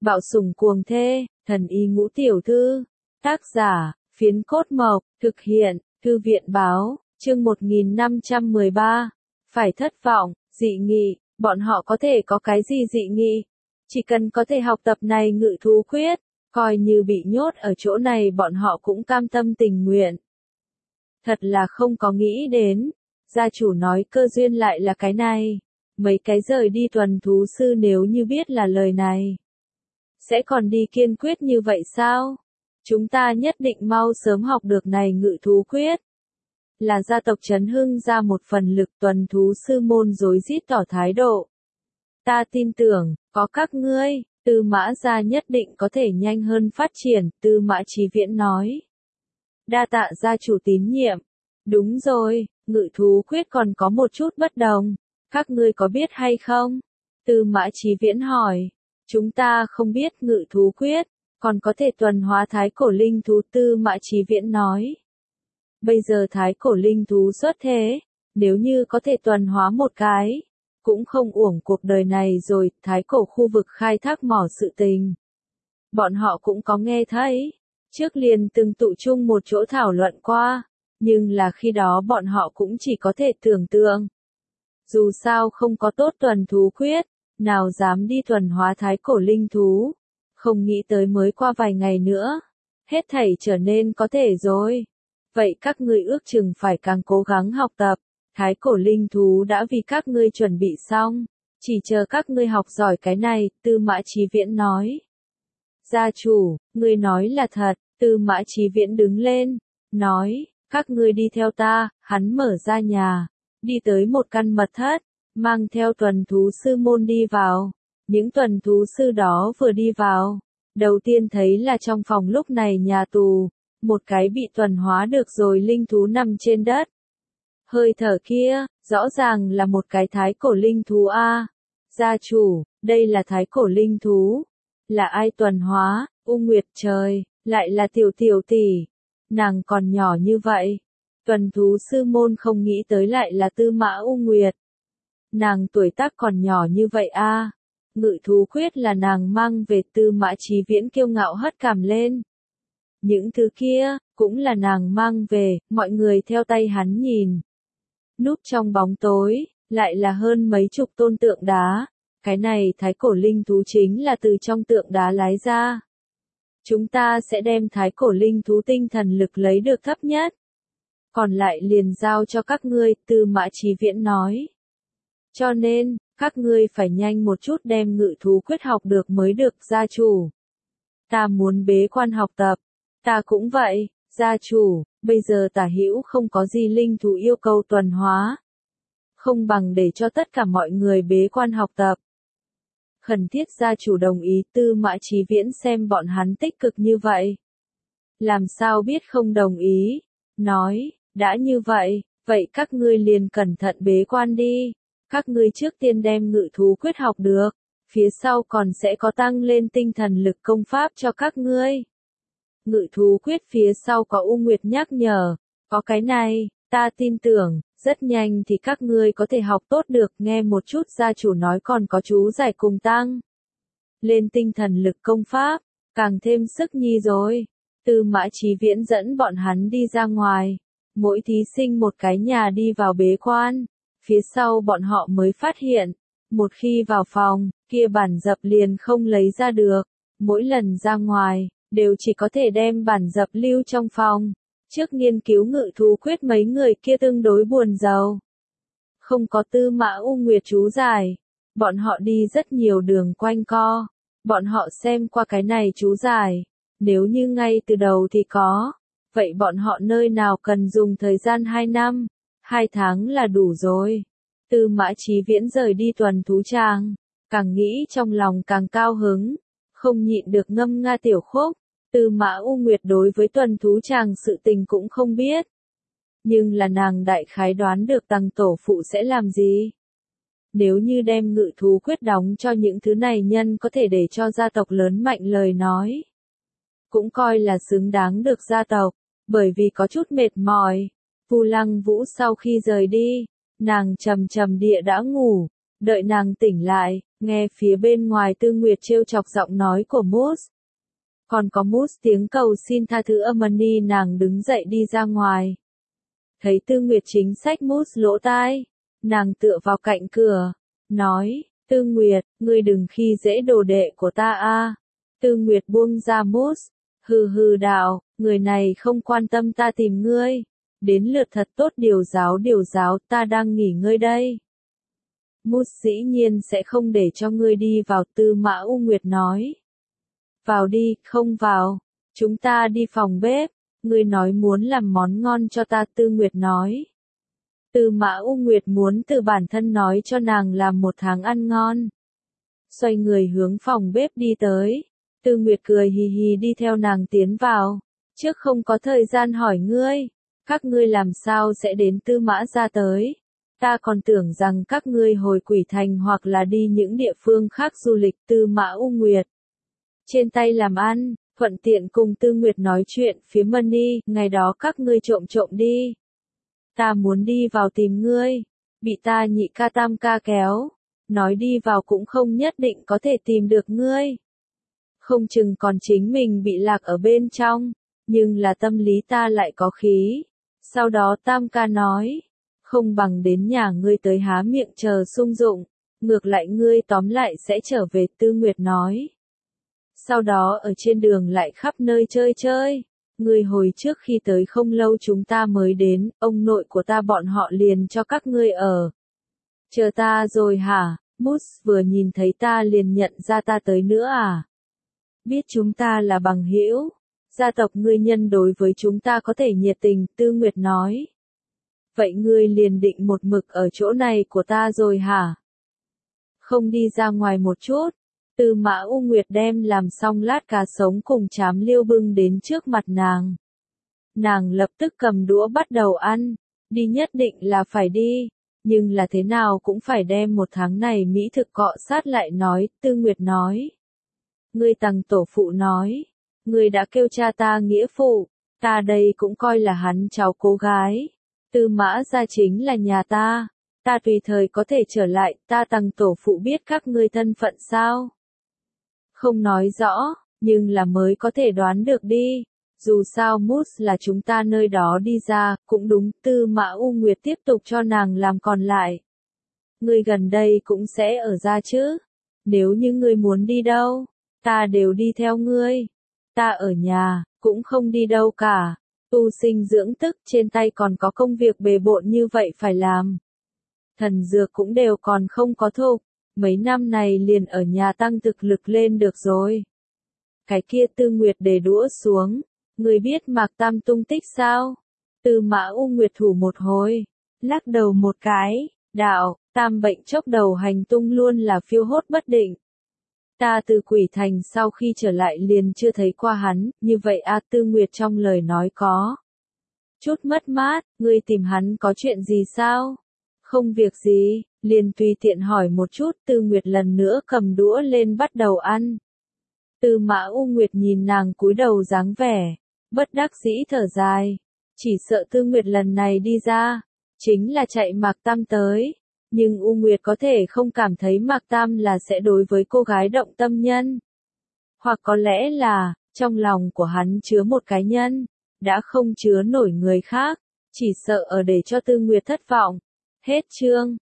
Bạo sủng cuồng thê, thần y ngũ tiểu thư. Tác giả, Phiến Cốt Mộc, thực hiện, Thư viện báo, chương 1513. Phải thất vọng, dị nghị, bọn họ có thể có cái gì dị nghị? Chỉ cần có thể học tập này ngự thú quyết, coi như bị nhốt ở chỗ này bọn họ cũng cam tâm tình nguyện. Thật là không có nghĩ đến, gia chủ nói cơ duyên lại là cái này. Mấy cái rời đi tuần thú sư nếu như biết là lời này, sẽ còn đi kiên quyết như vậy sao? Chúng ta nhất định mau sớm học được này ngự thú quyết. Là gia tộc Trấn Hưng ra một phần lực, tuần thú sư môn rối rít tỏ thái độ. Ta tin tưởng, có các ngươi, Tư Mã gia nhất định có thể nhanh hơn phát triển, Tư Mã Chí Viễn nói. Đa tạ gia chủ tín nhiệm. Đúng rồi, ngự thú quyết còn có một chút bất đồng. Các ngươi có biết hay không? Tư Mã Chí Viễn hỏi. Chúng ta không biết ngự thú quyết, còn có thể tuần hóa thái cổ linh thú, Tư Mã Chí Viễn nói. Bây giờ thái cổ linh thú xuất thế, nếu như có thể tuần hóa một cái, cũng không uổng cuộc đời này rồi, thái cổ khu vực khai thác mỏ sự tình. Bọn họ cũng có nghe thấy, trước liền từng tụ chung một chỗ thảo luận qua, nhưng là khi đó bọn họ cũng chỉ có thể tưởng tượng. Dù sao không có tốt tuần thú quyết, nào dám đi tuần hóa thái cổ linh thú, không nghĩ tới mới qua vài ngày nữa, hết thảy trở nên có thể rồi. Vậy các ngươi ước chừng phải càng cố gắng học tập, thái cổ linh thú đã vì các ngươi chuẩn bị xong, chỉ chờ các ngươi học giỏi cái này, Tư Mã Chí Viễn nói. Gia chủ, ngươi nói là thật, Tư Mã Chí Viễn đứng lên, nói, các ngươi đi theo ta, hắn mở ra nhà, đi tới một căn mật thất, mang theo tuần thú sư môn đi vào. Những tuần thú sư đó vừa đi vào, đầu tiên thấy là trong phòng lúc này nhà tù, một cái bị tuần hóa được rồi linh thú nằm trên đất. Hơi thở kia, rõ ràng là một cái thái cổ linh thú a. Gia chủ, đây là thái cổ linh thú. Là ai tuần hóa? U Nguyệt trời, lại là tiểu tỷ. Nàng còn nhỏ như vậy. Tuần thú sư môn không nghĩ tới lại là Tư Mã U Nguyệt. Nàng tuổi tác còn nhỏ như vậy a. Ngự thú quyết là nàng mang về, Tư Mã Chí Viễn kiêu ngạo hất cằm lên. Những thứ kia, cũng là nàng mang về, mọi người theo tay hắn nhìn. Núp trong bóng tối, lại là hơn mấy chục tôn tượng đá. Cái này thái cổ linh thú chính là từ trong tượng đá lái ra. Chúng ta sẽ đem thái cổ linh thú tinh thần lực lấy được thấp nhất. Còn lại liền giao cho các ngươi, Tư Mã Chí Viễn nói. Cho nên, các ngươi phải nhanh một chút đem ngự thú quyết học được mới được, gia chủ. Ta muốn bế quan học tập. Ta cũng vậy, gia chủ, bây giờ tả hữu không có gì linh thú yêu cầu tuần hóa. Không bằng để cho tất cả mọi người bế quan học tập. Khẩn thiết gia chủ đồng ý, Tư Mã Chí Viễn xem bọn hắn tích cực như vậy. Làm sao biết không đồng ý? Nói, đã như vậy, vậy các ngươi liền cẩn thận bế quan đi. Các ngươi trước tiên đem ngự thú quyết học được, phía sau còn sẽ có tăng lên tinh thần lực công pháp cho các ngươi. Ngự thú quyết phía sau có U Nguyệt nhắc nhở, có cái này, ta tin tưởng, rất nhanh thì các ngươi có thể học tốt được, nghe một chút gia chủ nói còn có chú giải cùng tăng. Lên tinh thần lực công pháp, càng thêm sức nhi rồi. Tư Mã Chí Viễn dẫn bọn hắn đi ra ngoài, mỗi thí sinh một cái nhà đi vào bế quan, phía sau bọn họ mới phát hiện, một khi vào phòng, kia bản dập liền không lấy ra được, mỗi lần ra ngoài, đều chỉ có thể đem bản dập lưu trong phòng. Trước nghiên cứu ngự thú quyết mấy người kia tương đối buồn rầu. Không có Tư Mã U Nguyệt chú giải. Bọn họ đi rất nhiều đường quanh co. Bọn họ xem qua cái này chú giải. Nếu như ngay từ đầu thì có. Vậy bọn họ nơi nào cần dùng thời gian 2 năm. 2 tháng là đủ rồi. Tư Mã Chí Viễn rời đi tuần thú tràng. Càng nghĩ trong lòng càng cao hứng. Không nhịn được ngâm nga tiểu khúc. Tư Mã U Nguyệt đối với tuần thú tràng sự tình cũng không biết. Nhưng là nàng đại khái đoán được Tăng tổ phụ sẽ làm gì. Nếu như đem ngự thú quyết đóng cho những thứ này nhân có thể để cho gia tộc lớn mạnh lời nói. Cũng coi là xứng đáng được gia tộc, bởi vì có chút mệt mỏi. Vu Lăng Vũ sau khi rời đi, nàng trầm trầm địa đã ngủ, đợi nàng tỉnh lại, Nghe phía bên ngoài Tư Nguyệt trêu chọc giọng nói của Moose. Còn có Moose tiếng cầu xin tha thứ âm ni, nàng đứng dậy đi ra ngoài. Thấy Tư Nguyệt chính xách Moose lỗ tai, nàng tựa vào cạnh cửa, nói, Tư Nguyệt, ngươi đừng khi dễ đồ đệ của ta a. Tư Nguyệt buông ra Moose, hừ hừ đạo, người này không quan tâm ta tìm ngươi. Đến lượt thật tốt điều giáo, ta đang nghỉ ngơi đây. Moose dĩ nhiên sẽ không để cho ngươi đi vào, Tư Mã U Nguyệt nói. Vào đi, không vào. Chúng ta đi phòng bếp. Ngươi nói muốn làm món ngon cho ta, Tư Nguyệt nói. Tư Mã U Nguyệt muốn từ bản thân nói cho nàng làm một tháng ăn ngon. Xoay người hướng phòng bếp đi tới. Tư Nguyệt cười hì hì đi theo nàng tiến vào. Trước không có thời gian hỏi ngươi. Các ngươi làm sao sẽ đến Tư Mã gia tới? Ta còn tưởng rằng các ngươi hồi Quỷ Thành hoặc là đi những địa phương khác du lịch. Tư Mã U Nguyệt. Trên tay làm ăn, thuận tiện cùng Tư Nguyệt nói chuyện phía Mani, ngày đó các ngươi trộm đi. Ta muốn đi vào tìm ngươi, bị ta nhị ca tam ca kéo, nói đi vào cũng không nhất định có thể tìm được ngươi. Không chừng còn chính mình bị lạc ở bên trong, nhưng là tâm lý ta lại có khí. Sau đó tam ca nói, không bằng đến nhà ngươi tới há miệng chờ sung dụng, ngược lại ngươi tóm lại sẽ trở về, Tư Nguyệt nói. Sau đó ở trên đường lại khắp nơi chơi. Ngươi hồi trước khi tới không lâu chúng ta mới đến, ông nội của ta bọn họ liền cho các ngươi ở. Chờ ta rồi hả? Moose vừa nhìn thấy ta liền nhận ra ta tới nữa à? Biết chúng ta là bằng hữu, gia tộc ngươi nhân đối với chúng ta có thể nhiệt tình, Tư Nguyệt nói. Vậy ngươi liền định một mực ở chỗ này của ta rồi hả? Không đi ra ngoài một chút. Tư Mã U Nguyệt đem làm xong lát cá sống cùng chám liêu bưng đến trước mặt nàng. Nàng lập tức cầm đũa bắt đầu ăn, đi nhất định là phải đi, nhưng là thế nào cũng phải đem một tháng này mỹ thực cọ sát lại nói, Tư Nguyệt nói. Ngươi Tằng tổ phụ nói, ngươi đã kêu cha ta nghĩa phụ, ta đây cũng coi là hắn cháu cô gái. Tư Mã gia chính là nhà ta tùy thời có thể trở lại, ta Tằng tổ phụ biết các ngươi thân phận sao? Không nói rõ, nhưng là mới có thể đoán được đi. Dù sao Moose là chúng ta nơi đó đi ra, cũng đúng, Tư Mã U Nguyệt tiếp tục cho nàng làm còn lại. Ngươi gần đây cũng sẽ ở ra chứ? Nếu như ngươi muốn đi đâu, ta đều đi theo ngươi. Ta ở nhà, cũng không đi đâu cả. Tu sinh dưỡng tức, trên tay còn có công việc bề bộn như vậy phải làm. Thần dược cũng đều còn không có thục. Mấy năm này liền ở nhà tăng thực lực lên được rồi. Cái kia Tư Nguyệt để đũa xuống. Người biết Mạc Tam tung tích sao? Tư Mã U Nguyệt thủ một hồi. Lắc đầu một cái. Đạo, Tam bệnh chốc đầu hành tung luôn là phiêu hốt bất định. Ta từ Quỷ Thành sau khi trở lại liền chưa thấy qua hắn. Như vậy a, Tư Nguyệt trong lời nói có chút mất mát. Ngươi tìm hắn có chuyện gì sao? Không việc gì, liền tùy tiện hỏi một chút, Tư Nguyệt lần nữa cầm đũa lên bắt đầu ăn. Tư Mã U Nguyệt nhìn nàng cúi đầu dáng vẻ, bất đắc dĩ thở dài, chỉ sợ Tư Nguyệt lần này đi ra, chính là chạy Mạc Tam tới, nhưng U Nguyệt có thể không cảm thấy Mạc Tam là sẽ đối với cô gái động tâm nhân. Hoặc có lẽ là, trong lòng của hắn chứa một cái nhân, đã không chứa nổi người khác, chỉ sợ ở để cho Tư Nguyệt thất vọng. Hết chương.